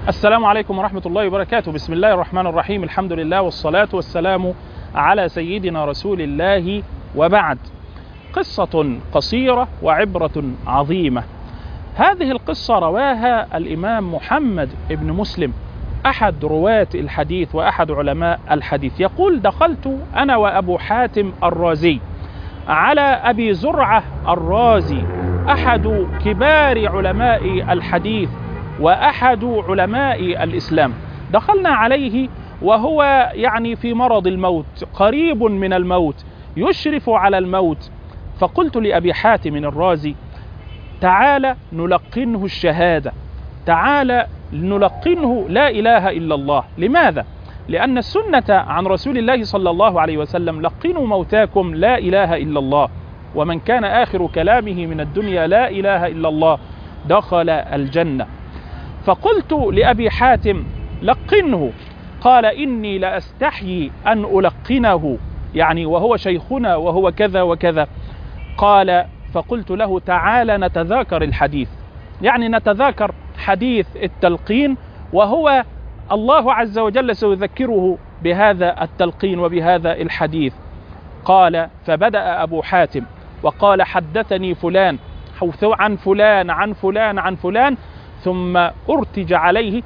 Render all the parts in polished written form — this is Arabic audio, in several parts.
السلام عليكم ورحمة الله وبركاته. بسم الله الرحمن الرحيم. الحمد لله والصلاة والسلام على سيدنا رسول الله، وبعد. قصة قصيرة وعبرة عظيمة. هذه القصة رواها الإمام محمد بن مسلم أحد رواة الحديث وأحد علماء الحديث. يقول: دخلت أنا وأبو حاتم الرازي على أبي زرعة الرازي، أحد كبار علماء الحديث وأحد علماء الإسلام. دخلنا عليه وهو في مرض الموت، قريب من الموت، يشرف على الموت. فقلت لأبي حاتم الرازي: تعال نلقنه الشهادة، تعال نلقنه لا إله إلا الله. لماذا؟ لأن السنة عن رسول الله صلى الله عليه وسلم: لقنوا موتاكم لا إله إلا الله، ومن كان آخر كلامه من الدنيا لا إله إلا الله دخل الجنة. فقلت لأبي حاتم: لقنه. قال: إني لأستحيي أن ألقنه، وهو شيخنا وهو كذا وكذا. قال: فقلت له: تعال نتذاكر الحديث، نتذاكر حديث التلقين، وهو الله عز وجل سيذكره بهذا التلقين وبهذا الحديث. قال: فبدأ أبو حاتم وقال: حدثني فلان عن فلان عن فلان عن فلان، ثم ارتج عليه،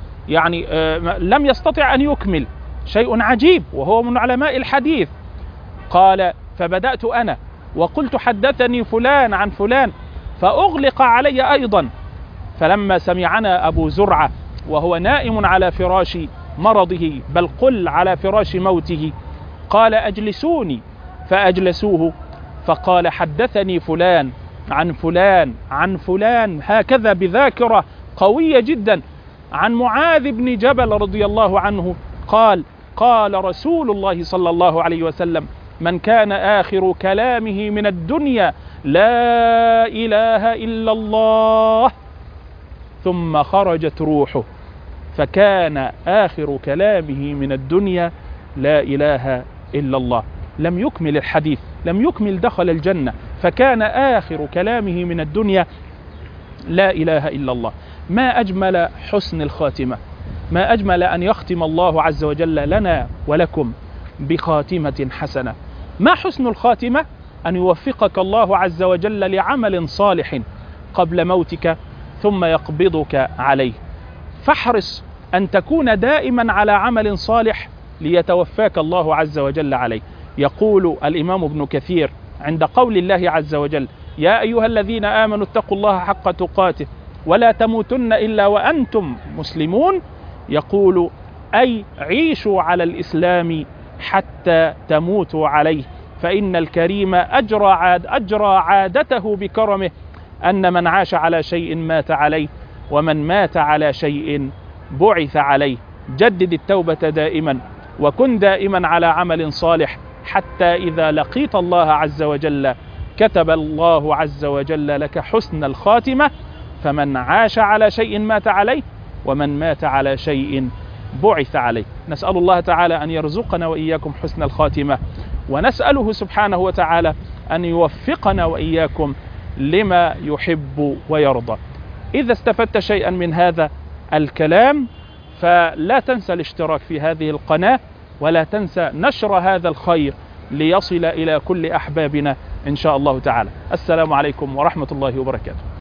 لم يستطع أن يكمل، شيء عجيب وهو من علماء الحديث. قال: فبدأت أنا وقلت: حدثني فلان عن فلان، فأغلق علي أيضا. فلما سمعنا أبو زرعة وهو نائم على فراش مرضه، بل قل على فراش موته، قال: أجلسوني. فأجلسوه، فقال: حدثني فلان عن فلان عن فلان، هكذا بذاكرة قوية جدا، عن معاذ بن جبل رضي الله عنه قال: قال رسول الله صلى الله عليه وسلم: من كان آخر كلامه من الدنيا لا إله إلا الله، ثم خرجت روحه، فكان آخر كلامه من الدنيا لا إله إلا الله. لم يكمل الحديث، لم يكمل دخل الجنة، فكان آخر كلامه من الدنيا لا إله إلا الله. ما أجمل حسن الخاتمة، ما أجمل أن يختم الله عز وجل لنا ولكم بخاتمة حسنة. ما حسن الخاتمة؟ أن يوفقك الله عز وجل لعمل صالح قبل موتك ثم يقبضك عليه. فاحرص أن تكون دائما على عمل صالح ليتوفاك الله عز وجل عليه. يقول الإمام ابن كثير عند قول الله عز وجل: يا أيها الذين آمنوا اتقوا الله حق تقاته ولا تموتن إلا وأنتم مسلمون، يقول: أي عيشوا على الإسلام حتى تموتوا عليه، فإن الكريم أجرى عادته بكرمه، أن من عاش على شيء مات عليه، ومن مات على شيء بعث عليه. جدد التوبة دائما، وكن دائما على عمل صالح، حتى إذا لقيت الله عز وجل كتب الله عز وجل لك حسن الخاتمة. فمن عاش على شيء مات عليه، ومن مات على شيء بعث عليه. نسأل الله تعالى أن يرزقنا وإياكم حسن الخاتمة، ونسأله سبحانه وتعالى أن يوفقنا وإياكم لما يحب ويرضى. إذا استفدت شيئا من هذا الكلام فلا تنسى الاشتراك في هذه القناة، ولا تنسى نشر هذا الخير ليصل إلى كل أحبابنا إن شاء الله تعالى. السلام عليكم ورحمة الله وبركاته.